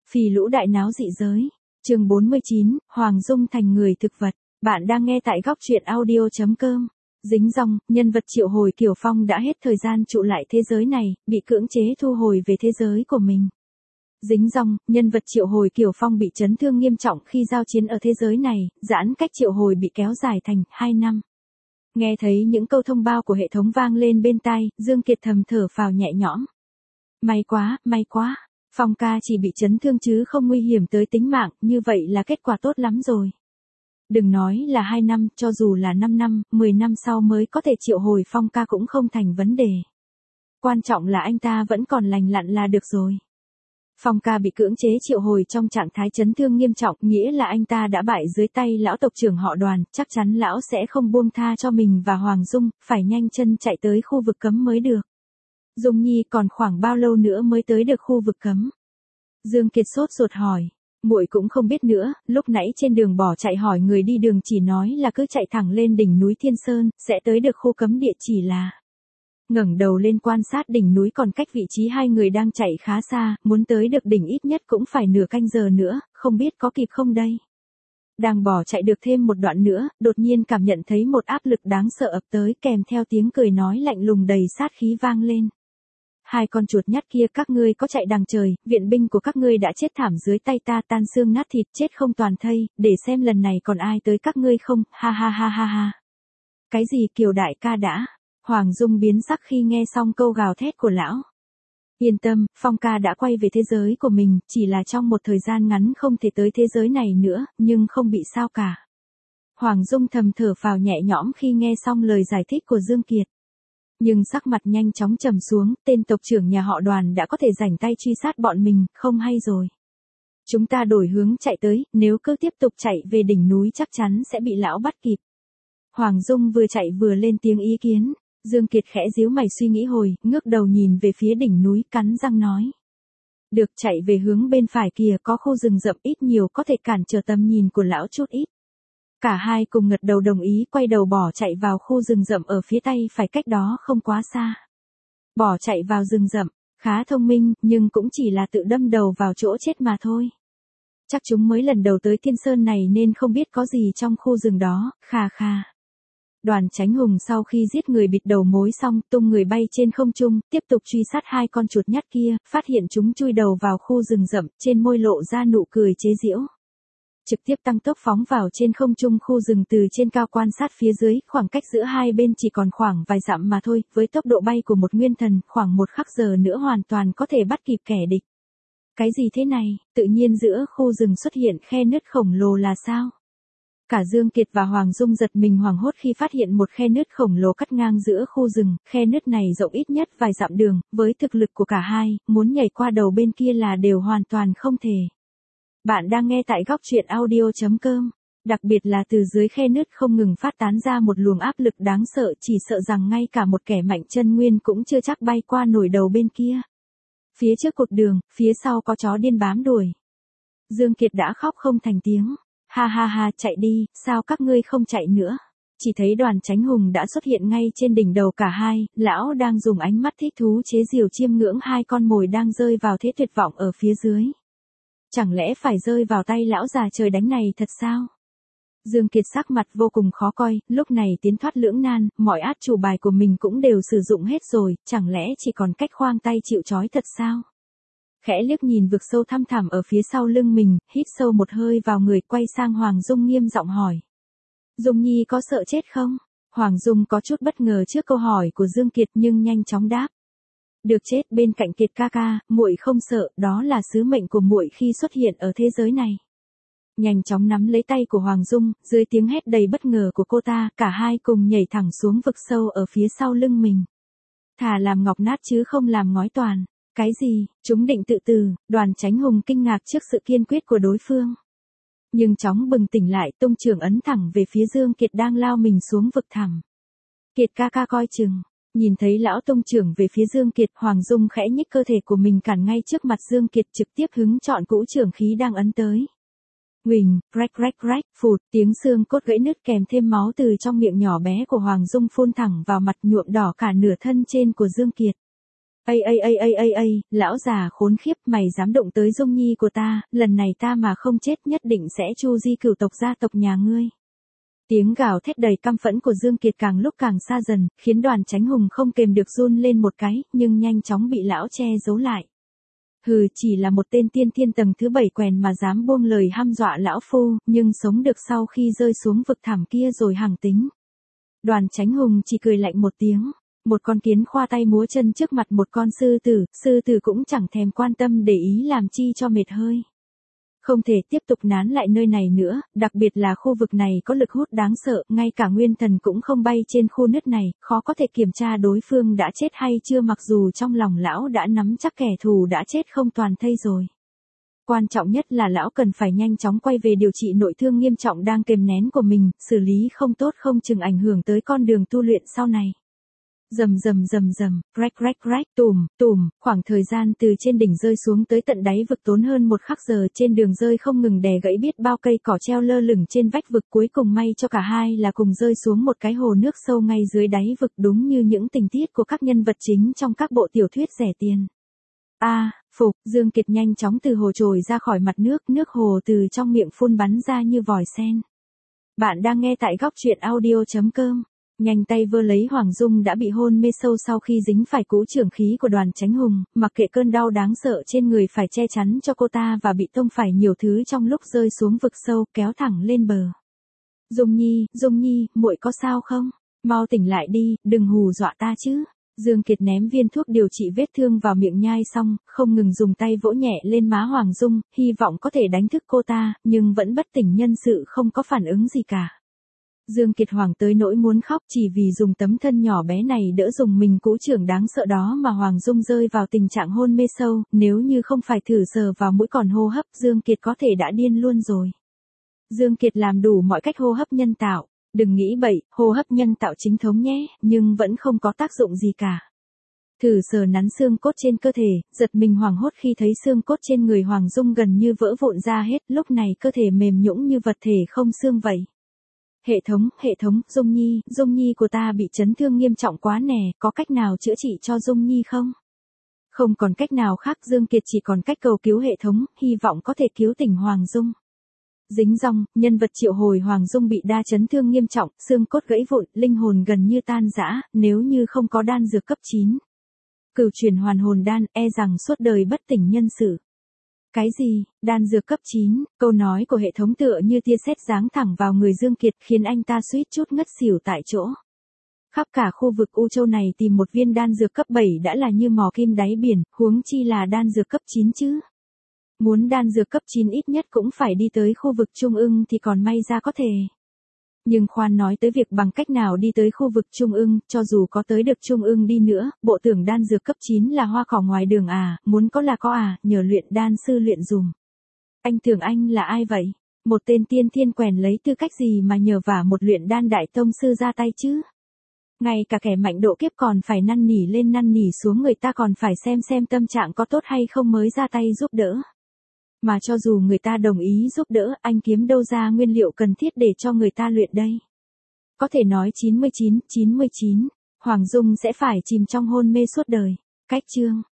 Phì lũ đại náo dị giới. Chương 49, Hoàng Dung thành người thực vật. Bạn đang nghe tại góc truyện audio.com. Dính dòng, nhân vật triệu hồi Kiều Phong đã hết thời gian trụ lại thế giới này, bị cưỡng chế thu hồi về thế giới của mình. Dính dòng, nhân vật triệu hồi Kiều Phong bị chấn thương nghiêm trọng khi giao chiến ở thế giới này, giãn cách triệu hồi bị kéo dài thành 2 năm. Nghe thấy những câu thông báo của hệ thống vang lên bên tai, Dương Kiệt thầm thở phào nhẹ nhõm. May quá. Phong ca chỉ bị chấn thương chứ không nguy hiểm tới tính mạng, như vậy là kết quả tốt lắm rồi. Đừng nói là 2 năm, cho dù là 5 năm, 10 năm sau mới có thể triệu hồi Phong ca cũng không thành vấn đề. Quan trọng là anh ta vẫn còn lành lặn là được rồi. Phong ca bị cưỡng chế triệu hồi trong trạng thái chấn thương nghiêm trọng, nghĩa là anh ta đã bại dưới tay lão tộc trưởng họ Đoàn, chắc chắn lão sẽ không buông tha cho mình và Hoàng Dung, phải nhanh chân chạy tới khu vực cấm mới được. Dung Nhi còn khoảng bao lâu nữa mới tới được khu vực cấm? Dương Kiệt sốt ruột hỏi. Muội cũng không biết nữa, lúc nãy trên đường bỏ chạy hỏi người đi đường chỉ nói là cứ chạy thẳng lên đỉnh núi Thiên Sơn, sẽ tới được khu cấm địa chỉ là. Ngẩng đầu lên quan sát đỉnh núi còn cách vị trí hai người đang chạy khá xa, muốn tới được đỉnh ít nhất cũng phải nửa canh giờ nữa, không biết có kịp không đây. Đang bỏ chạy được thêm một đoạn nữa, đột nhiên cảm nhận thấy một áp lực đáng sợ ập tới kèm theo tiếng cười nói lạnh lùng đầy sát khí vang lên. Hai con chuột nhắt kia các ngươi có chạy đằng trời, viện binh của các ngươi đã chết thảm dưới tay ta tan xương nát thịt chết không toàn thây, để xem lần này còn ai tới các ngươi không, ha ha ha ha ha. Cái gì Kiều đại ca đã? Hoàng Dung biến sắc khi nghe xong câu gào thét của lão. Yên tâm, Phong ca đã quay về thế giới của mình, chỉ là trong một thời gian ngắn không thể tới thế giới này nữa, nhưng không bị sao cả. Hoàng Dung thầm thở phào nhẹ nhõm khi nghe xong lời giải thích của Dương Kiệt. Nhưng sắc mặt nhanh chóng trầm xuống, tên tộc trưởng nhà họ Đoàn đã có thể rảnh tay truy sát bọn mình, không hay rồi. Chúng ta đổi hướng chạy tới, nếu cứ tiếp tục chạy về đỉnh núi chắc chắn sẽ bị lão bắt kịp. Hoàng Dung vừa chạy vừa lên tiếng ý kiến. Dương Kiệt khẽ díu mày suy nghĩ hồi, ngước đầu nhìn về phía đỉnh núi cắn răng nói. Được, chạy về hướng bên phải kìa có khu rừng rậm ít nhiều có thể cản trở tầm nhìn của lão chút ít. Cả hai cùng gật đầu đồng ý quay đầu bỏ chạy vào khu rừng rậm ở phía tay phải cách đó không quá xa. Bỏ chạy vào rừng rậm, khá thông minh nhưng cũng chỉ là tự đâm đầu vào chỗ chết mà thôi. Chắc chúng mới lần đầu tới Thiên Sơn này nên không biết có gì trong khu rừng đó, kha kha. Đoàn Chánh Hùng sau khi giết người bịt đầu mối xong, tung người bay trên không trung, tiếp tục truy sát hai con chuột nhắt kia, phát hiện chúng chui đầu vào khu rừng rậm, trên môi lộ ra nụ cười chế giễu. Trực tiếp tăng tốc phóng vào trên không trung khu rừng từ trên cao quan sát phía dưới, khoảng cách giữa hai bên chỉ còn khoảng vài dặm mà thôi, với tốc độ bay của một nguyên thần, khoảng 1 khắc giờ nữa hoàn toàn có thể bắt kịp kẻ địch. Cái gì thế này, tự nhiên giữa khu rừng xuất hiện khe nứt khổng lồ là sao? Cả Dương Kiệt và Hoàng Dung giật mình hoảng hốt khi phát hiện một khe nứt khổng lồ cắt ngang giữa khu rừng, khe nứt này rộng ít nhất vài dặm đường, với thực lực của cả hai, muốn nhảy qua đầu bên kia là đều hoàn toàn không thể. Bạn đang nghe tại góc truyện audio.com, đặc biệt là từ dưới khe nứt không ngừng phát tán ra một luồng áp lực đáng sợ, chỉ sợ rằng ngay cả một kẻ mạnh chân nguyên cũng chưa chắc bay qua nổi đầu bên kia. Phía trước cột đường, phía sau có chó điên bám đuổi. Dương Kiệt đã khóc không thành tiếng. Ha ha ha, chạy đi, sao các ngươi không chạy nữa? Chỉ thấy Đoàn Chánh Hùng đã xuất hiện ngay trên đỉnh đầu cả hai, lão đang dùng ánh mắt thích thú chế giễu chiêm ngưỡng hai con mồi đang rơi vào thế tuyệt vọng ở phía dưới. Chẳng lẽ phải rơi vào tay lão già trời đánh này thật sao? Dương Kiệt sắc mặt vô cùng khó coi, lúc này tiến thoát lưỡng nan, mọi át chủ bài của mình cũng đều sử dụng hết rồi, chẳng lẽ chỉ còn cách khoang tay chịu trói thật sao? Khẽ liếc nhìn vực sâu thăm thẳm ở phía sau lưng mình, hít sâu một hơi vào người quay sang Hoàng Dung nghiêm giọng hỏi. Dung Nhi có sợ chết không? Hoàng Dung có chút bất ngờ trước câu hỏi của Dương Kiệt nhưng nhanh chóng đáp. Được chết bên cạnh Kiệt ca ca, muội không sợ, đó là sứ mệnh của muội khi xuất hiện ở thế giới này. Nhanh chóng nắm lấy tay của Hoàng Dung, dưới tiếng hét đầy bất ngờ của cô ta, cả hai cùng nhảy thẳng xuống vực sâu ở phía sau lưng mình. Thà làm ngọc nát chứ không làm ngói toàn. Cái gì, chúng định tự tử? Đoàn Chánh Hùng kinh ngạc trước sự kiên quyết của đối phương. Nhưng chóng bừng tỉnh lại, tung trường ấn thẳng về phía Dương Kiệt đang lao mình xuống vực thẳm. Kiệt ca ca coi chừng. Nhìn thấy lão tung trưởng về phía Dương Kiệt, Hoàng Dung khẽ nhích cơ thể của mình cản ngay trước mặt Dương Kiệt trực tiếp hứng chọn cũ trưởng khí đang ấn tới. Huỳnh, rách rách rách, phụt, tiếng xương cốt gãy nứt kèm thêm máu từ trong miệng nhỏ bé của Hoàng Dung phun thẳng vào mặt nhuộm đỏ cả nửa thân trên của Dương Kiệt. Lão già khốn khiếp, mày dám động tới Dung Nhi của ta, lần này ta mà không chết nhất định sẽ chu di cửu tộc gia tộc nhà ngươi. Tiếng gào thét đầy căm phẫn của Dương Kiệt càng lúc càng xa dần, khiến Đoàn Chánh Hùng không kềm được run lên một cái, nhưng nhanh chóng bị lão che giấu lại. Hừ, chỉ là một tên tiên thiên tầng thứ 7 quèn mà dám buông lời hăm dọa lão phu, nhưng sống được sau khi rơi xuống vực thẳm kia rồi hằng tính. Đoàn Chánh Hùng chỉ cười lạnh một tiếng. Một con kiến khoa tay múa chân trước mặt một con sư tử cũng chẳng thèm quan tâm để ý làm chi cho mệt hơi. Không thể tiếp tục nán lại nơi này nữa, đặc biệt là khu vực này có lực hút đáng sợ, ngay cả nguyên thần cũng không bay trên khu nứt này, khó có thể kiểm tra đối phương đã chết hay chưa, mặc dù trong lòng lão đã nắm chắc kẻ thù đã chết không toàn thây rồi. Quan trọng nhất là lão cần phải nhanh chóng quay về điều trị nội thương nghiêm trọng đang kềm nén của mình, xử lý không tốt không chừng ảnh hưởng tới con đường tu luyện sau này. Rầm, rách, tùm, khoảng thời gian từ trên đỉnh rơi xuống tới tận đáy vực tốn hơn một khắc giờ, trên đường rơi không ngừng đè gãy biết bao cây cỏ treo lơ lửng trên vách vực, cuối cùng may cho cả hai là cùng rơi xuống một cái hồ nước sâu ngay dưới đáy vực, đúng như những tình tiết của các nhân vật chính trong các bộ tiểu thuyết rẻ tiền. Phục, Dương Kiệt nhanh chóng từ hồ trồi ra khỏi mặt nước hồ từ trong miệng phun bắn ra như vòi sen. Bạn đang nghe tại góc truyện audio.com. Nhanh tay vơ lấy Hoàng Dung đã bị hôn mê sâu sau khi dính phải cú chưởng khí của Đoàn Chánh Hùng, mặc kệ cơn đau đáng sợ trên người phải che chắn cho cô ta và bị tông phải nhiều thứ trong lúc rơi xuống vực sâu, kéo thẳng lên bờ. Dung Nhi, muội có sao không? Mau tỉnh lại đi, đừng hù dọa ta chứ. Dương Kiệt ném viên thuốc điều trị vết thương vào miệng nhai xong, không ngừng dùng tay vỗ nhẹ lên má Hoàng Dung, hy vọng có thể đánh thức cô ta, nhưng vẫn bất tỉnh nhân sự, không có phản ứng gì cả. Dương Kiệt hoảng tới nỗi muốn khóc, chỉ vì dùng tấm thân nhỏ bé này đỡ dùng mình cú chưởng đáng sợ đó mà Hoàng Dung rơi vào tình trạng hôn mê sâu, nếu như không phải thử sờ vào mũi còn hô hấp, Dương Kiệt có thể đã điên luôn rồi. Dương Kiệt làm đủ mọi cách hô hấp nhân tạo, đừng nghĩ bậy, hô hấp nhân tạo chính thống nhé, nhưng vẫn không có tác dụng gì cả. Thử sờ nắn xương cốt trên cơ thể, giật mình hoảng hốt khi thấy xương cốt trên người Hoàng Dung gần như vỡ vụn ra hết, lúc này cơ thể mềm nhũn như vật thể không xương vậy. Hệ thống, Dung Nhi của ta bị chấn thương nghiêm trọng quá nè, có cách nào chữa trị cho Dung Nhi không? Không còn cách nào khác, Dương Kiệt chỉ còn cách cầu cứu hệ thống, hy vọng có thể cứu tỉnh Hoàng Dung. Dính dòng, nhân vật triệu hồi Hoàng Dung bị đa chấn thương nghiêm trọng, xương cốt gãy vụn, linh hồn gần như tan rã, nếu như không có đan dược cấp 9. Cửu chuyển hoàn hồn đan, e rằng suốt đời bất tỉnh nhân sự. Cái gì, đan dược cấp 9, câu nói của hệ thống tựa như tia sét giáng thẳng vào người Dương Kiệt, khiến anh ta suýt chút ngất xỉu tại chỗ. Khắp cả khu vực U Châu này tìm một viên đan dược cấp 7 đã là như mò kim đáy biển, huống chi là đan dược cấp 9 chứ. Muốn đan dược cấp 9 ít nhất cũng phải đi tới khu vực Trung ương thì còn may ra có thể. Nhưng khoan nói tới việc bằng cách nào đi tới khu vực Trung ương, cho dù có tới được Trung ương đi nữa, bộ tưởng đan dược cấp 9 là hoa cỏ ngoài đường à, muốn có là có à, nhờ luyện đan sư luyện dùm. Anh tưởng anh là ai vậy? Một tên tiên thiên quèn lấy tư cách gì mà nhờ vả một luyện đan đại tông sư ra tay chứ? Ngay cả kẻ mạnh độ kiếp còn phải năn nỉ lên năn nỉ xuống, người ta còn phải xem tâm trạng có tốt hay không mới ra tay giúp đỡ. Mà cho dù người ta đồng ý giúp đỡ, anh kiếm đâu ra nguyên liệu cần thiết để cho người ta luyện đây? Có thể nói 99, Hoàng Dung sẽ phải chìm trong hôn mê suốt đời. Cách chương